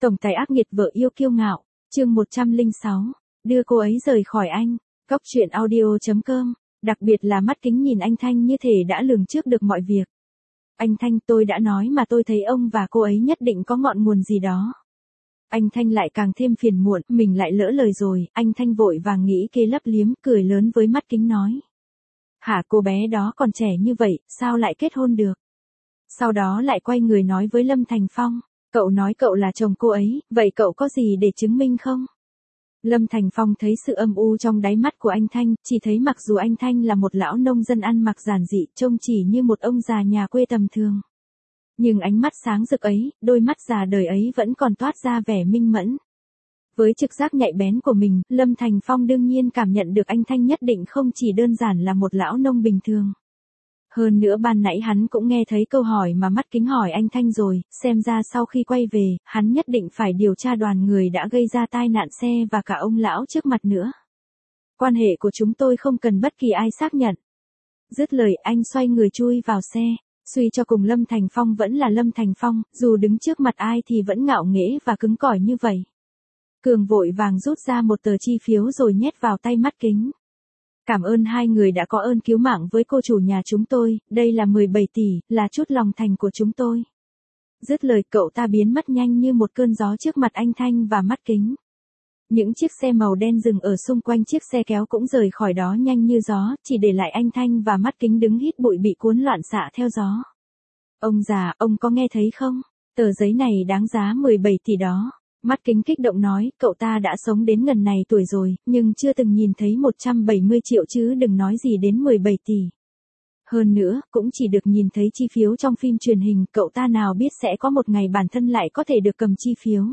Tổng tài ác nghiệt vợ yêu kiêu ngạo, chương 106, đưa cô ấy rời khỏi anh, Cóc truyện audio.com, đặc biệt là mắt kính nhìn anh Thanh như thể đã lường trước được mọi việc. Anh Thanh, tôi đã nói mà, tôi thấy ông và cô ấy nhất định có ngọn nguồn gì đó. Anh Thanh lại càng thêm phiền muộn, mình lại lỡ lời rồi, anh Thanh vội vàng nghĩ kê lấp liếm, cười lớn với mắt kính nói. Hả, cô bé đó còn trẻ như vậy, sao lại kết hôn được? Sau đó lại quay người nói với Lâm Thành Phong, cậu nói cậu là chồng cô ấy, vậy cậu có gì để chứng minh không? Lâm Thành Phong thấy sự âm u trong đáy mắt của anh Thanh, chỉ thấy mặc dù anh Thanh là một lão nông dân ăn mặc giản dị, trông chỉ như một ông già nhà quê tầm thường. Nhưng ánh mắt sáng rực ấy, đôi mắt già đời ấy vẫn còn toát ra vẻ minh mẫn. Với trực giác nhạy bén của mình, Lâm Thành Phong đương nhiên cảm nhận được anh Thanh nhất định không chỉ đơn giản là một lão nông bình thường. Hơn nữa ban nãy hắn cũng nghe thấy câu hỏi mà mắt kính hỏi anh Thanh rồi, xem ra sau khi quay về, hắn nhất định phải điều tra đoàn người đã gây ra tai nạn xe và cả ông lão trước mặt nữa. Quan hệ của chúng tôi không cần bất kỳ ai xác nhận. Dứt lời anh xoay người chui vào xe, suy cho cùng Lâm Thành Phong vẫn là Lâm Thành Phong, dù đứng trước mặt ai thì vẫn ngạo nghễ và cứng cỏi như vậy. Cường vội vàng rút ra một tờ chi phiếu rồi nhét vào tay mắt kính. Cảm ơn hai người đã có ơn cứu mạng với cô chủ nhà chúng tôi, đây là 17 tỷ, là chút lòng thành của chúng tôi. Dứt lời cậu ta biến mất nhanh như một cơn gió trước mặt anh Thanh và mắt kính. Những chiếc xe màu đen dừng ở xung quanh chiếc xe kéo cũng rời khỏi đó nhanh như gió, chỉ để lại anh Thanh và mắt kính đứng hít bụi bị cuốn loạn xạ theo gió. Ông già, ông có nghe thấy không? Tờ giấy này đáng giá 17 tỷ đó. Mắt kính kích động nói, cậu ta đã sống đến ngần này tuổi rồi, nhưng chưa từng nhìn thấy 170 triệu chứ đừng nói gì đến 17 tỷ. Hơn nữa, cũng chỉ được nhìn thấy chi phiếu trong phim truyền hình, cậu ta nào biết sẽ có một ngày bản thân lại có thể được cầm chi phiếu.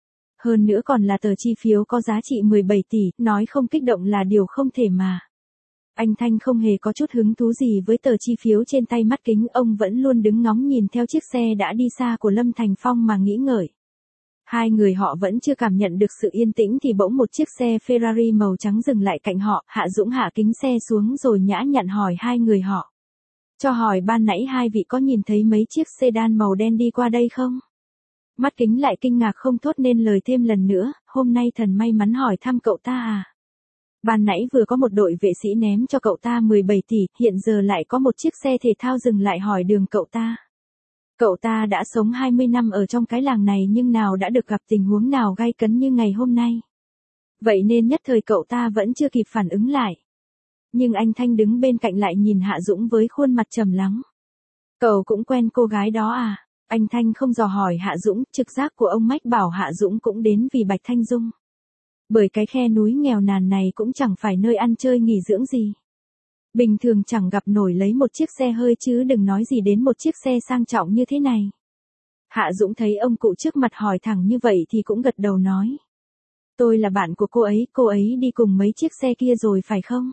Hơn nữa còn là tờ chi phiếu có giá trị 17 tỷ, nói không kích động là điều không thể mà. Anh Thanh không hề có chút hứng thú gì với tờ chi phiếu trên tay mắt kính, ông vẫn luôn đứng ngóng nhìn theo chiếc xe đã đi xa của Lâm Thành Phong mà nghĩ ngợi. Hai người họ vẫn chưa cảm nhận được sự yên tĩnh thì bỗng một chiếc xe Ferrari màu trắng dừng lại cạnh họ, Hạ Dũng hạ kính xe xuống rồi nhã nhặn hỏi hai người họ. Cho hỏi ban nãy hai vị có nhìn thấy mấy chiếc sedan màu đen đi qua đây không? Mắt kính lại kinh ngạc không thốt nên lời thêm lần nữa, hôm nay thần may mắn hỏi thăm cậu ta à? Ban nãy vừa có một đội vệ sĩ ném cho cậu ta 17 tỷ, hiện giờ lại có một chiếc xe thể thao dừng lại hỏi đường cậu ta. Cậu ta đã sống 20 năm ở trong cái làng này nhưng nào đã được gặp tình huống nào gay cấn như ngày hôm nay. Vậy nên nhất thời cậu ta vẫn chưa kịp phản ứng lại. Nhưng anh Thanh đứng bên cạnh lại nhìn Hạ Dũng với khuôn mặt trầm lắng. Cậu cũng quen cô gái đó à? Anh Thanh không dò hỏi Hạ Dũng, trực giác của ông mách bảo Hạ Dũng cũng đến vì Bạch Thanh Dung. Bởi cái khe núi nghèo nàn này cũng chẳng phải nơi ăn chơi nghỉ dưỡng gì. Bình thường chẳng gặp nổi lấy một chiếc xe hơi chứ đừng nói gì đến một chiếc xe sang trọng như thế này. Hạ Dũng thấy ông cụ trước mặt hỏi thẳng như vậy thì cũng gật đầu nói. Tôi là bạn của cô ấy đi cùng mấy chiếc xe kia rồi phải không?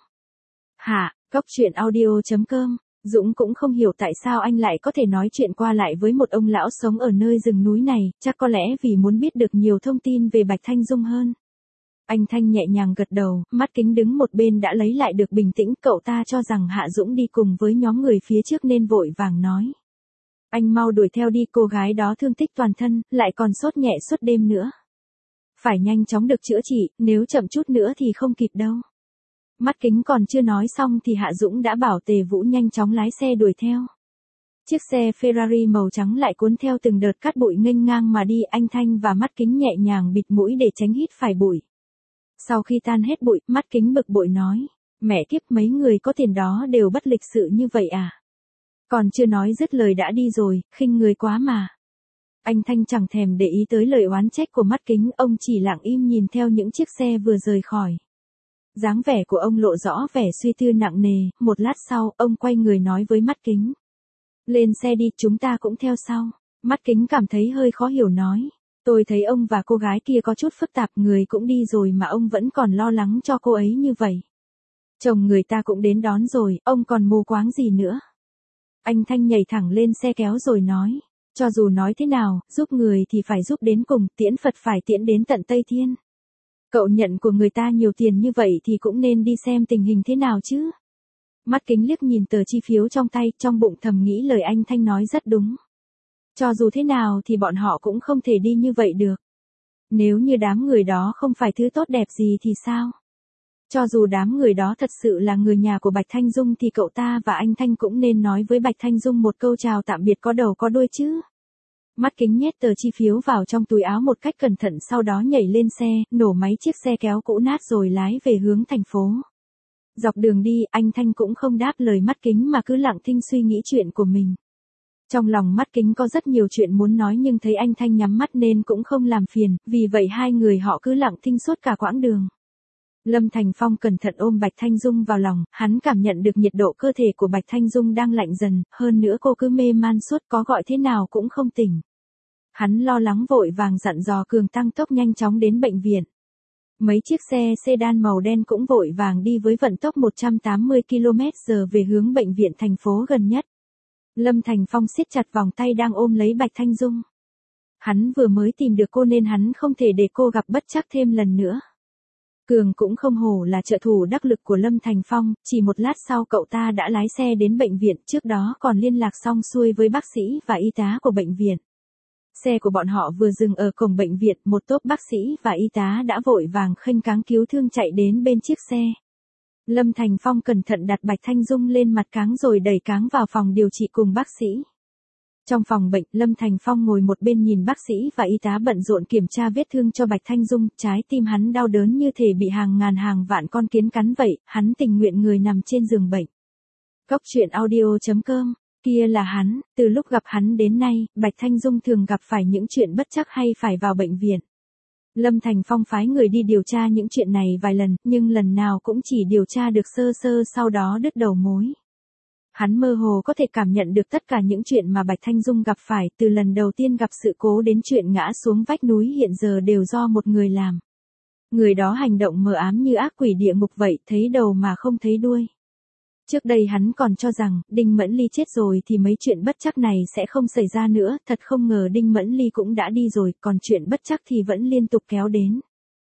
Hạ, Cóc truyện audio.com, Dũng cũng không hiểu tại sao anh lại có thể nói chuyện qua lại với một ông lão sống ở nơi rừng núi này, chắc có lẽ vì muốn biết được nhiều thông tin về Bạch Thanh Dung hơn. Anh Thanh nhẹ nhàng gật đầu, mắt kính đứng một bên đã lấy lại được bình tĩnh, cậu ta cho rằng Hạ Dũng đi cùng với nhóm người phía trước nên vội vàng nói. Anh mau đuổi theo đi, cô gái đó thương tích toàn thân, lại còn sốt nhẹ suốt đêm nữa. Phải nhanh chóng được chữa trị, nếu chậm chút nữa thì không kịp đâu. Mắt kính còn chưa nói xong thì Hạ Dũng đã bảo Tề Vũ nhanh chóng lái xe đuổi theo. Chiếc xe Ferrari màu trắng lại cuốn theo từng đợt cát bụi nghênh ngang mà đi, anh Thanh và mắt kính nhẹ nhàng bịt mũi để tránh hít phải bụi. Sau khi tan hết bụi, mắt kính bực bội nói, mẹ kiếp, mấy người có tiền đó đều bất lịch sự như vậy à? Còn chưa nói dứt lời đã đi rồi, khinh người quá mà. Anh Thanh chẳng thèm để ý tới lời oán trách của mắt kính, ông chỉ lặng im nhìn theo những chiếc xe vừa rời khỏi. Dáng vẻ của ông lộ rõ vẻ suy tư nặng nề, một lát sau, ông quay người nói với mắt kính. Lên xe đi, chúng ta cũng theo sau. Mắt kính cảm thấy hơi khó hiểu nói. Tôi thấy ông và cô gái kia có chút phức tạp, người cũng đi rồi mà ông vẫn còn lo lắng cho cô ấy như vậy. Chồng người ta cũng đến đón rồi, ông còn mù quáng gì nữa. Anh Thanh nhảy thẳng lên xe kéo rồi nói. Cho dù nói thế nào, giúp người thì phải giúp đến cùng, tiễn Phật phải tiễn đến tận Tây Thiên. Cậu nhận của người ta nhiều tiền như vậy thì cũng nên đi xem tình hình thế nào chứ. Mắt kính liếc nhìn tờ chi phiếu trong tay, trong bụng thầm nghĩ lời anh Thanh nói rất đúng. Cho dù thế nào thì bọn họ cũng không thể đi như vậy được. Nếu như đám người đó không phải thứ tốt đẹp gì thì sao? Cho dù đám người đó thật sự là người nhà của Bạch Thanh Dung thì cậu ta và anh Thanh cũng nên nói với Bạch Thanh Dung một câu chào tạm biệt có đầu có đuôi chứ. Mắt kính nhét tờ chi phiếu vào trong túi áo một cách cẩn thận, sau đó nhảy lên xe, nổ máy chiếc xe kéo cũ nát rồi lái về hướng thành phố. Dọc đường đi, anh Thanh cũng không đáp lời mắt kính mà cứ lặng thinh suy nghĩ chuyện của mình. Trong lòng mắt kính có rất nhiều chuyện muốn nói nhưng thấy anh Thanh nhắm mắt nên cũng không làm phiền, vì vậy hai người họ cứ lặng thinh suốt cả quãng đường. Lâm Thành Phong cẩn thận ôm Bạch Thanh Dung vào lòng, hắn cảm nhận được nhiệt độ cơ thể của Bạch Thanh Dung đang lạnh dần, hơn nữa cô cứ mê man suốt, có gọi thế nào cũng không tỉnh. Hắn lo lắng vội vàng dặn dò Cường tăng tốc nhanh chóng đến bệnh viện. Mấy chiếc xe sedan màu đen cũng vội vàng đi với vận tốc 180 km/h về hướng bệnh viện thành phố gần nhất. Lâm Thành Phong siết chặt vòng tay đang ôm lấy Bạch Thanh Dung. Hắn vừa mới tìm được cô nên hắn không thể để cô gặp bất trắc thêm lần nữa. Cường cũng không hổ là trợ thủ đắc lực của Lâm Thành Phong, chỉ một lát sau cậu ta đã lái xe đến bệnh viện, trước đó còn liên lạc xong xuôi với bác sĩ và y tá của bệnh viện. Xe của bọn họ vừa dừng ở cổng bệnh viện, một tốp bác sĩ và y tá đã vội vàng khênh cáng cứu thương chạy đến bên chiếc xe. Lâm Thành Phong cẩn thận đặt Bạch Thanh Dung lên mặt cáng rồi đẩy cáng vào phòng điều trị cùng bác sĩ. Trong phòng bệnh, Lâm Thành Phong ngồi một bên nhìn bác sĩ và y tá bận rộn kiểm tra vết thương cho Bạch Thanh Dung, trái tim hắn đau đớn như thể bị hàng ngàn hàng vạn con kiến cắn vậy, hắn tình nguyện người nằm trên giường bệnh. Góc truyện audio.com, kia là hắn, từ lúc gặp hắn đến nay, Bạch Thanh Dung thường gặp phải những chuyện bất trắc hay phải vào bệnh viện. Lâm Thành Phong phái người đi điều tra những chuyện này vài lần, nhưng lần nào cũng chỉ điều tra được sơ sơ sau đó đứt đầu mối. Hắn mơ hồ có thể cảm nhận được tất cả những chuyện mà Bạch Thanh Dung gặp phải, từ lần đầu tiên gặp sự cố đến chuyện ngã xuống vách núi hiện giờ đều do một người làm. Người đó hành động mờ ám như ác quỷ địa ngục vậy, thấy đầu mà không thấy đuôi. Trước đây hắn còn cho rằng, Đinh Mẫn Ly chết rồi thì mấy chuyện bất trắc này sẽ không xảy ra nữa, thật không ngờ Đinh Mẫn Ly cũng đã đi rồi, còn chuyện bất trắc thì vẫn liên tục kéo đến.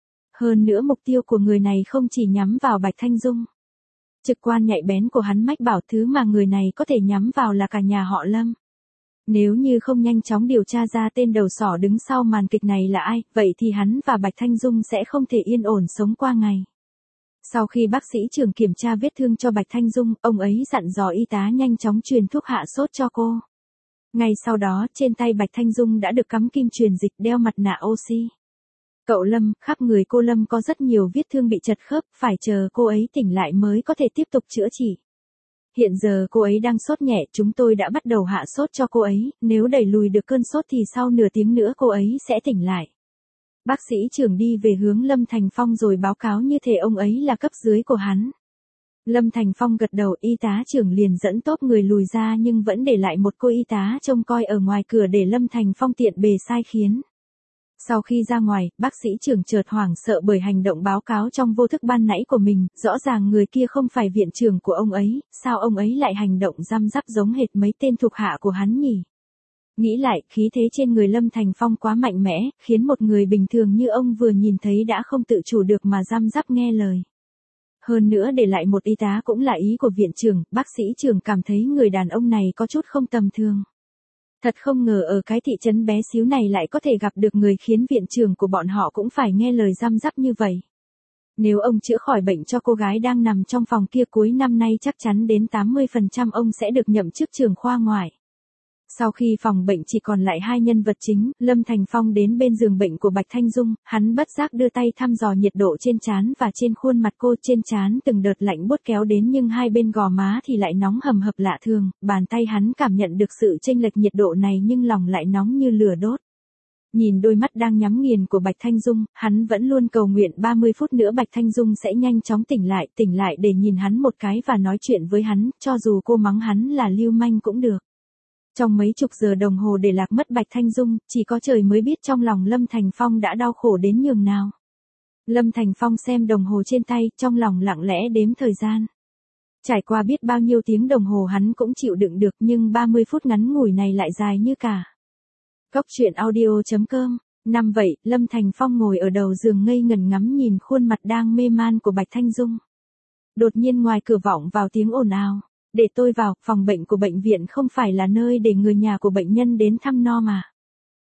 Hơn nữa mục tiêu của người này không chỉ nhắm vào Bạch Thanh Dung. Trực quan nhạy bén của hắn mách bảo thứ mà người này có thể nhắm vào là cả nhà họ Lâm. Nếu như không nhanh chóng điều tra ra tên đầu sỏ đứng sau màn kịch này là ai, vậy thì hắn và Bạch Thanh Dung sẽ không thể yên ổn sống qua ngày. Sau khi bác sĩ trưởng kiểm tra vết thương cho Bạch Thanh Dung, ông ấy dặn dò y tá nhanh chóng truyền thuốc hạ sốt cho cô. Ngay sau đó, trên tay Bạch Thanh Dung đã được cắm kim truyền dịch, đeo mặt nạ oxy. Cậu Lâm, khắp người cô Lâm có rất nhiều vết thương bị chật khớp, phải chờ cô ấy tỉnh lại mới có thể tiếp tục chữa trị. Hiện giờ cô ấy đang sốt nhẹ, chúng tôi đã bắt đầu hạ sốt cho cô ấy, nếu đẩy lùi được cơn sốt thì sau nửa tiếng nữa cô ấy sẽ tỉnh lại. Bác sĩ trưởng đi về hướng Lâm Thành Phong rồi báo cáo như thể ông ấy là cấp dưới của hắn. Lâm Thành Phong gật đầu, y tá trưởng liền dẫn tốp người lùi ra nhưng vẫn để lại một cô y tá trông coi ở ngoài cửa để Lâm Thành Phong tiện bề sai khiến. Sau khi ra ngoài, bác sĩ trưởng chợt hoảng sợ bởi hành động báo cáo trong vô thức ban nãy của mình, rõ ràng người kia không phải viện trưởng của ông ấy, sao ông ấy lại hành động răm rắp giống hệt mấy tên thuộc hạ của hắn nhỉ? Nghĩ lại, khí thế trên người Lâm Thành Phong quá mạnh mẽ, khiến một người bình thường như ông vừa nhìn thấy đã không tự chủ được mà răm rắp nghe lời. Hơn nữa để lại một y tá cũng là ý của viện trưởng, bác sĩ trưởng cảm thấy người đàn ông này có chút không tầm thường. Thật không ngờ ở cái thị trấn bé xíu này lại có thể gặp được người khiến viện trưởng của bọn họ cũng phải nghe lời răm rắp như vậy. Nếu ông chữa khỏi bệnh cho cô gái đang nằm trong phòng kia cuối năm nay chắc chắn đến 80% ông sẽ được nhậm chức trưởng khoa ngoại. Sau khi phòng bệnh chỉ còn lại hai nhân vật chính, Lâm Thành Phong đến bên giường bệnh của Bạch Thanh Dung, hắn bất giác đưa tay thăm dò nhiệt độ trên trán và trên khuôn mặt cô, trên trán từng đợt lạnh buốt kéo đến nhưng hai bên gò má thì lại nóng hầm hập lạ thường, bàn tay hắn cảm nhận được sự chênh lệch nhiệt độ này nhưng lòng lại nóng như lửa đốt. Nhìn đôi mắt đang nhắm nghiền của Bạch Thanh Dung, hắn vẫn luôn cầu nguyện 30 phút nữa Bạch Thanh Dung sẽ nhanh chóng tỉnh lại để nhìn hắn một cái và nói chuyện với hắn, cho dù cô mắng hắn là lưu manh cũng được. Trong mấy chục giờ đồng hồ để lạc mất Bạch Thanh Dung, chỉ có trời mới biết trong lòng Lâm Thành Phong đã đau khổ đến nhường nào. Lâm Thành Phong xem đồng hồ trên tay, trong lòng lặng lẽ đếm thời gian. Trải qua biết bao nhiêu tiếng đồng hồ hắn cũng chịu đựng được nhưng 30 phút ngắn ngủi này lại dài như cả. Góc truyện audio.com, năm vậy, Lâm Thành Phong ngồi ở đầu giường ngây ngẩn ngắm nhìn khuôn mặt đang mê man của Bạch Thanh Dung. Đột nhiên ngoài cửa vọng vào tiếng ồn ào. Để tôi vào, phòng bệnh của bệnh viện không phải là nơi để người nhà của bệnh nhân đến thăm no mà.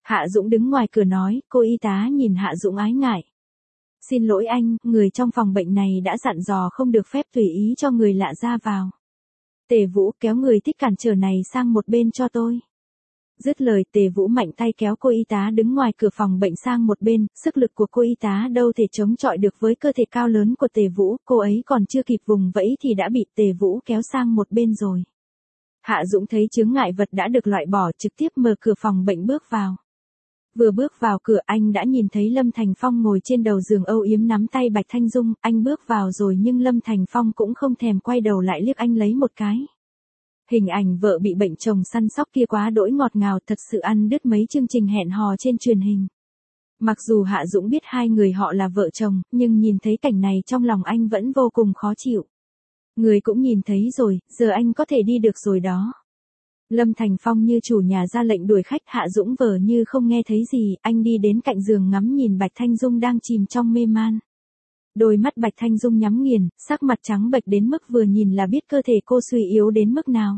Hạ Dũng đứng ngoài cửa nói, cô y tá nhìn Hạ Dũng ái ngại. Xin lỗi anh, người trong phòng bệnh này đã dặn dò không được phép tùy ý cho người lạ ra vào. Tề Vũ kéo người thích cản trở này sang một bên cho tôi. Dứt lời Tề Vũ mạnh tay kéo cô y tá đứng ngoài cửa phòng bệnh sang một bên, sức lực của cô y tá đâu thể chống chọi được với cơ thể cao lớn của Tề Vũ, cô ấy còn chưa kịp vùng vẫy thì đã bị Tề Vũ kéo sang một bên rồi. Hạ Dũng thấy chướng ngại vật đã được loại bỏ, trực tiếp mở cửa phòng bệnh bước vào. Vừa bước vào cửa anh đã nhìn thấy Lâm Thành Phong ngồi trên đầu giường âu yếm nắm tay Bạch Thanh Dung, anh bước vào rồi nhưng Lâm Thành Phong cũng không thèm quay đầu lại liếc anh lấy một cái. Hình ảnh vợ bị bệnh chồng săn sóc kia quá đỗi ngọt ngào, thật sự ăn đứt mấy chương trình hẹn hò trên truyền hình. Mặc dù Hạ Dũng biết hai người họ là vợ chồng, nhưng nhìn thấy cảnh này trong lòng anh vẫn vô cùng khó chịu. Người cũng nhìn thấy rồi, giờ anh có thể đi được rồi đó. Lâm Thành Phong như chủ nhà ra lệnh đuổi khách, Hạ Dũng vờ như không nghe thấy gì, anh đi đến cạnh giường ngắm nhìn Bạch Thanh Dung đang chìm trong mê man. Đôi mắt Bạch Thanh Dung nhắm nghiền, sắc mặt trắng bệch đến mức vừa nhìn là biết cơ thể cô suy yếu đến mức nào.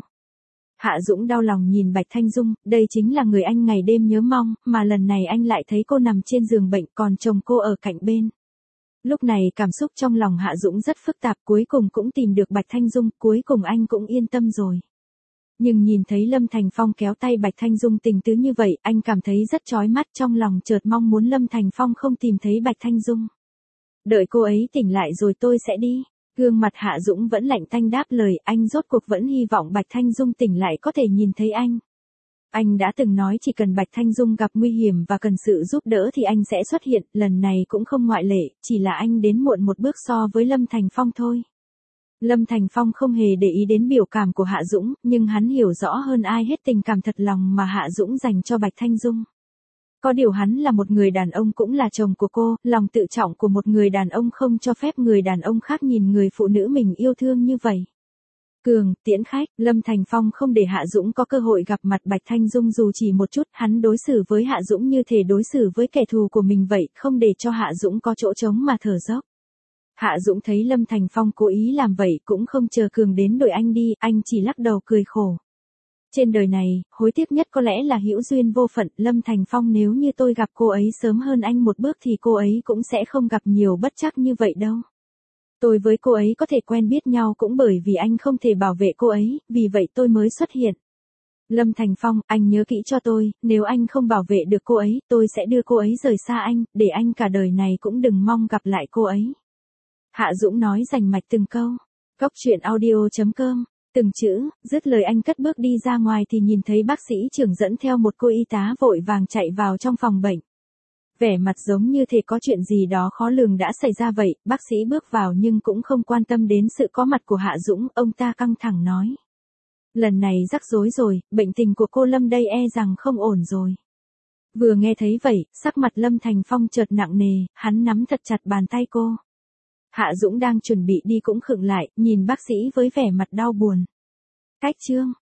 Hạ Dũng đau lòng nhìn Bạch Thanh Dung, đây chính là người anh ngày đêm nhớ mong, mà lần này anh lại thấy cô nằm trên giường bệnh còn chồng cô ở cạnh bên. Lúc này cảm xúc trong lòng Hạ Dũng rất phức tạp, cuối cùng cũng tìm được Bạch Thanh Dung, cuối cùng anh cũng yên tâm rồi. Nhưng nhìn thấy Lâm Thành Phong kéo tay Bạch Thanh Dung tình tứ như vậy, anh cảm thấy rất chói mắt, trong lòng chợt mong muốn Lâm Thành Phong không tìm thấy Bạch Thanh Dung. Đợi cô ấy tỉnh lại rồi tôi sẽ đi. Gương mặt Hạ Dũng vẫn lạnh tanh đáp lời, anh rốt cuộc vẫn hy vọng Bạch Thanh Dung tỉnh lại có thể nhìn thấy anh. Anh đã từng nói chỉ cần Bạch Thanh Dung gặp nguy hiểm và cần sự giúp đỡ thì anh sẽ xuất hiện, lần này cũng không ngoại lệ, chỉ là anh đến muộn một bước so với Lâm Thành Phong thôi. Lâm Thành Phong không hề để ý đến biểu cảm của Hạ Dũng, nhưng hắn hiểu rõ hơn ai hết tình cảm thật lòng mà Hạ Dũng dành cho Bạch Thanh Dung. Có điều hắn là một người đàn ông cũng là chồng của cô, lòng tự trọng của một người đàn ông không cho phép người đàn ông khác nhìn người phụ nữ mình yêu thương như vậy. Cường, tiễn khách, Lâm Thành Phong không để Hạ Dũng có cơ hội gặp mặt Bạch Thanh Dung dù chỉ một chút, hắn đối xử với Hạ Dũng như thể đối xử với kẻ thù của mình vậy, không để cho Hạ Dũng có chỗ trống mà thở dốc. Hạ Dũng thấy Lâm Thành Phong cố ý làm vậy cũng không chờ Cường đến đuổi anh đi, anh chỉ lắc đầu cười khổ. Trên đời này, hối tiếc nhất có lẽ là hữu duyên vô phận, Lâm Thành Phong nếu như tôi gặp cô ấy sớm hơn anh một bước thì cô ấy cũng sẽ không gặp nhiều bất trắc như vậy đâu. Tôi với cô ấy có thể quen biết nhau cũng bởi vì anh không thể bảo vệ cô ấy, vì vậy tôi mới xuất hiện. Lâm Thành Phong, anh nhớ kỹ cho tôi, nếu anh không bảo vệ được cô ấy, tôi sẽ đưa cô ấy rời xa anh, để anh cả đời này cũng đừng mong gặp lại cô ấy. Hạ Dũng nói rành mạch từng câu. Góc truyện audio.com. Từng chữ, dứt lời anh cất bước đi ra ngoài thì nhìn thấy bác sĩ trưởng dẫn theo một cô y tá vội vàng chạy vào trong phòng bệnh. Vẻ mặt giống như thể có chuyện gì đó khó lường đã xảy ra vậy, bác sĩ bước vào nhưng cũng không quan tâm đến sự có mặt của Hạ Dũng, ông ta căng thẳng nói. Lần này rắc rối rồi, bệnh tình của cô Lâm đây e rằng không ổn rồi. Vừa nghe thấy vậy, sắc mặt Lâm Thành Phong chợt nặng nề, hắn nắm thật chặt bàn tay cô. Hạ Dũng đang chuẩn bị đi cũng khựng lại, nhìn bác sĩ với vẻ mặt đau buồn. Cách chương.